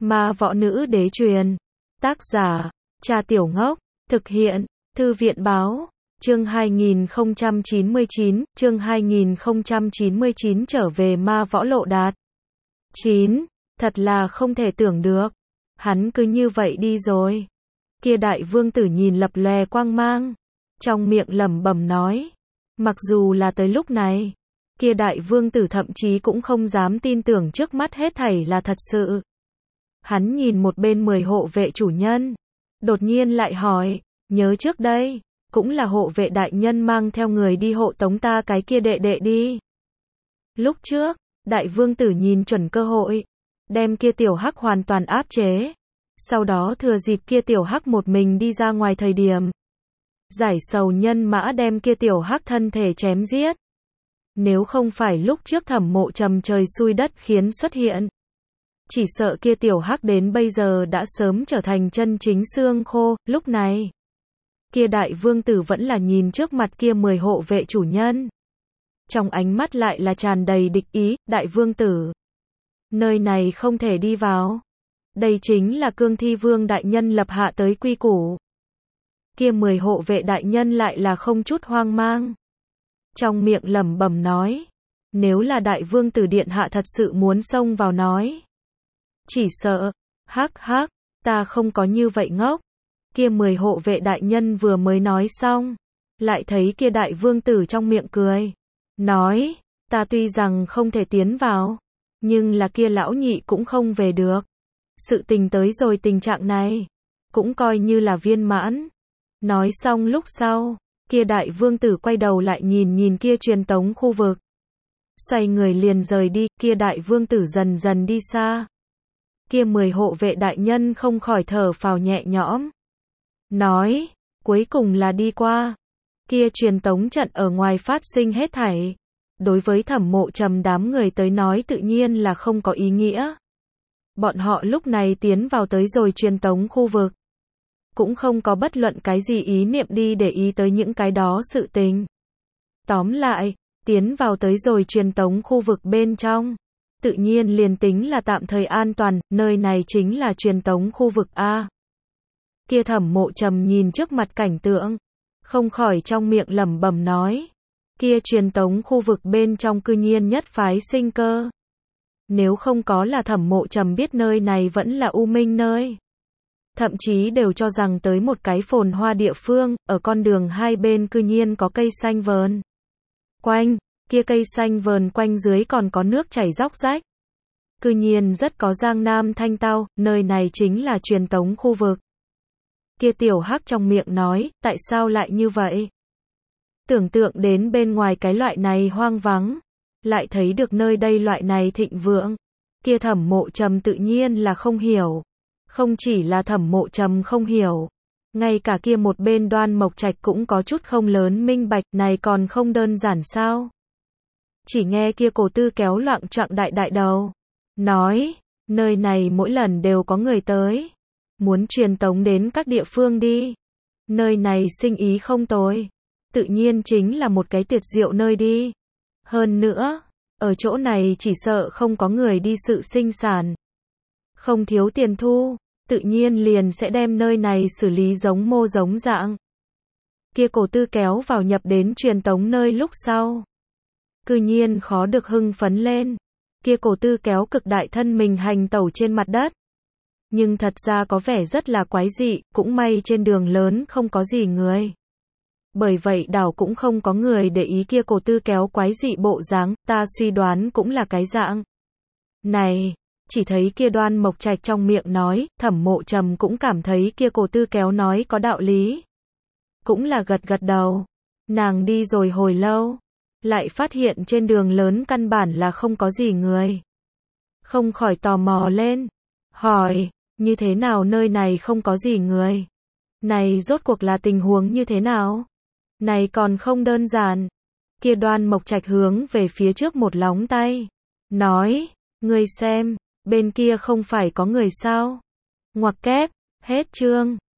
Ma võ nữ đế truyền. Tác giả, Cha Tiểu Ngốc. Thực hiện, Thư viện báo. Chương 2099, chương 2099 trở về ma võ lộ đạt. 9. Thật là không thể tưởng được. Hắn cứ như vậy đi rồi. Kia đại vương tử nhìn lập lòe quang mang. Trong miệng lẩm bẩm nói. Mặc dù là tới lúc này. Kia đại vương tử thậm chí cũng không dám tin tưởng trước mắt hết thảy là thật sự. Hắn nhìn một bên 10 hộ vệ chủ nhân. Đột nhiên lại hỏi. Nhớ trước đây. Cũng là hộ vệ đại nhân mang theo người đi hộ tống ta cái kia đệ đệ đi. Lúc trước, đại vương tử nhìn chuẩn cơ hội. Đem kia tiểu hắc hoàn toàn áp chế. Sau đó thừa dịp kia tiểu hắc một mình đi ra ngoài thời điểm. Giải sầu nhân mã đem kia tiểu hắc thân thể chém giết. Nếu không phải lúc trước Thẩm Mộ Trầm trời xui đất khiến xuất hiện. Chỉ sợ kia tiểu hắc đến bây giờ đã sớm trở thành chân chính xương khô, lúc này. Kia đại vương tử vẫn là nhìn trước mặt kia 10 hộ vệ chủ nhân. Trong ánh mắt lại là tràn đầy địch ý, đại vương tử. Nơi này không thể đi vào. Đây chính là Cương Thi Vương đại nhân lập hạ tới quy củ. Kia 10 hộ vệ đại nhân lại là không chút hoang mang. Trong miệng lẩm bẩm nói. Nếu là đại vương tử điện hạ thật sự muốn xông vào nói. Chỉ sợ, hắc hắc, ta không có như vậy ngốc. Kia 10 hộ vệ đại nhân vừa mới nói xong. Lại thấy kia đại vương tử trong miệng cười. Nói, ta tuy rằng không thể tiến vào. Nhưng là kia lão nhị cũng không về được. Sự tình tới rồi tình trạng này. Cũng coi như là viên mãn. Nói xong lúc sau. Kia đại vương tử quay đầu lại nhìn kia truyền tống khu vực. Xoay người liền rời đi. Kia đại vương tử dần dần đi xa. Kia 10 hộ vệ đại nhân không khỏi thở phào nhẹ nhõm. Nói, cuối cùng là đi qua. Kia truyền tống trận ở ngoài phát sinh hết thảy. Đối với Thẩm Mộ Trầm đám người tới nói tự nhiên là không có ý nghĩa. Bọn họ lúc này tiến vào tới rồi truyền tống khu vực. Cũng không có bất luận cái gì ý niệm đi để ý tới những cái đó sự tình. Tóm lại, tiến vào tới rồi truyền tống khu vực bên trong. Tự nhiên liền tính là tạm thời an toàn, nơi này chính là truyền tống khu vực A. Kia Thẩm Mộ Trầm nhìn trước mặt cảnh tượng. Không khỏi trong miệng lẩm bẩm nói. Kia truyền tống khu vực bên trong cư nhiên nhất phái sinh cơ. Nếu không có là Thẩm Mộ Trầm biết nơi này vẫn là u minh nơi. Thậm chí đều cho rằng tới một cái phồn hoa địa phương, ở con đường hai bên cư nhiên có cây xanh vờn quanh, kia cây xanh vờn quanh dưới còn có nước chảy róc rách. Cư nhiên rất có giang nam thanh tao, nơi này chính là truyền tống khu vực. Kia tiểu hắc trong miệng nói, tại sao lại như vậy? Tưởng tượng đến bên ngoài cái loại này hoang vắng, lại thấy được nơi đây loại này thịnh vượng. Kia Thẩm Mộ Trầm tự nhiên là không hiểu. Không chỉ là Thẩm Mộ Trầm không hiểu, ngay cả kia một bên Đoan Mộc Trạch cũng có chút không lớn minh bạch, này còn không đơn giản sao? Chỉ nghe kia Cổ Tư kéo loạng choạng đại đầu, nói, nơi này mỗi lần đều có người tới, muốn truyền tống đến các địa phương đi. Nơi này sinh ý không tồi, tự nhiên chính là một cái tuyệt diệu nơi đi. Hơn nữa, ở chỗ này chỉ sợ không có người đi sự sinh sản. Không thiếu tiền thu, tự nhiên liền sẽ đem nơi này xử lý giống mô giống dạng. Kia Cổ Tư kéo vào nhập đến truyền tống nơi lúc sau. Cư nhiên khó được hưng phấn lên. Kia Cổ Tư kéo cực đại thân mình hành tẩu trên mặt đất. Nhưng thật ra có vẻ rất là quái dị, cũng may trên đường lớn không có gì người. Bởi vậy đảo cũng không có người để ý kia Cổ Tư kéo quái dị bộ dáng, ta suy đoán cũng là cái dạng này. Chỉ thấy kia Đoan Mộc Trạch trong miệng nói, Thẩm Mộ Trầm cũng cảm thấy kia Cổ Tư kéo nói có đạo lý. Cũng là gật gật đầu. Nàng đi rồi hồi lâu, lại phát hiện trên đường lớn căn bản là không có gì người. Không khỏi tò mò lên, hỏi, như thế nào nơi này không có gì người? Này rốt cuộc là tình huống như thế nào? Này còn không đơn giản. Kia Đoan Mộc Trạch hướng về phía trước một lóng tay, nói, ngươi xem, bên kia không phải có người sao? Ngoặc kép, hết chương.